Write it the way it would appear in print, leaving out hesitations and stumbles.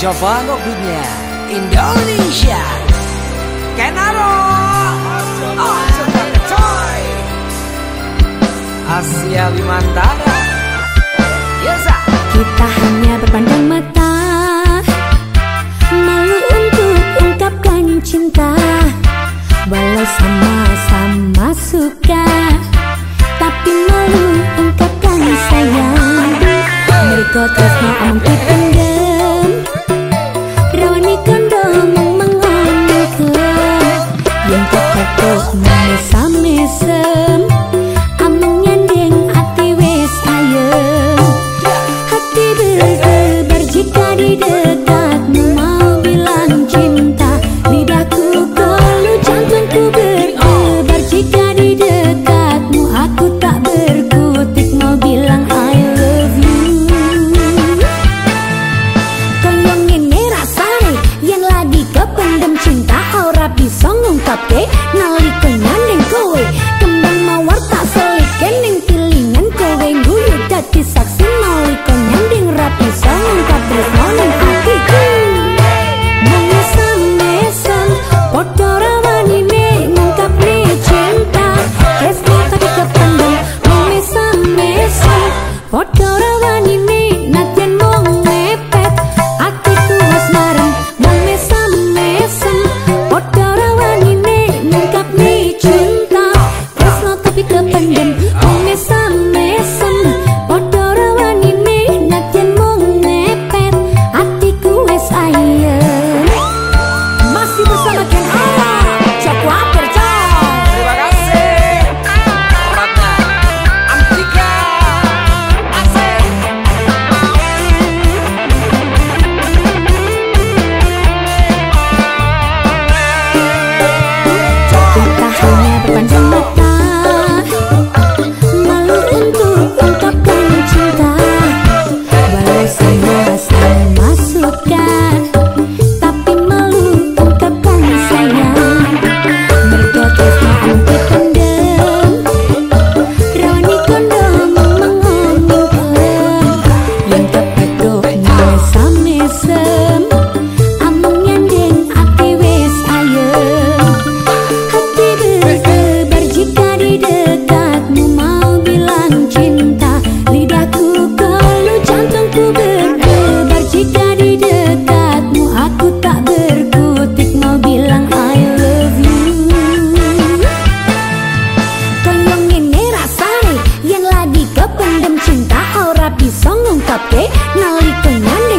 Coba ngobrolnya Indonesia Kenaro Asia Bimantara. Yesa. Kita hanya berpandang mata, malu untuk ungkapkan cinta. Walau sama-sama suka, tapi malu ungkapkan sayang. Mereka tresno amang dipendem, rawani kondo mengonyokan. Yang kepetok mesam-mesem, amang nyandeng hati wes ayem. Hati berdebar jika di dekatmu, mau bilang cinta. Lidahku golu, jantungku berdebar jika di dekatmu. Aku tak berkutik, mau bilang I love you. Koyong ini rasane yang lagi kependem cinta, ora bisa ngungkapke nalika nyandeng kowe. Kembang mawar tak selike ning pilingan kowe, guyu dadi saksi nalika nyandeng ra bisa ngungkap tresno ning atiku. Mesam-mesam padha rawanine ngungkapne cinta, tresno tapi kependem. Mesam-mesam padha rawanine nadyan mung mepet, atiku wis marem. Mesam-mesam padha rawanine ngungkapne cinta, tresno tapi kependem. Mesam-mesam padha rawanine nadyan mung mepet, atiku wis ayem. Masih bersama Ken Ara, Joko Aper coy. Terima kasih Ratna Antika Asik. Kita hanya berpandang mata, malu untuk ungkapkan cinta. Walau sama-sama suka, tapi malu ungkapkan sayang. Mergo tresno amang dipendem, rawani kondo mengonyokan. Yang kepetok mesam-mesem, amang nyandeng ati wis ayem. Hati berdebar jika di dekatmu, mau bilang cinta. Lidahku golu, jantungku berdebar jika di dekatmu. Aku tak berkutik, mau bilang I love you. Koyong ini rasane yang lagi kependem cinta, ora bisa ngungkapke nalika nyandeng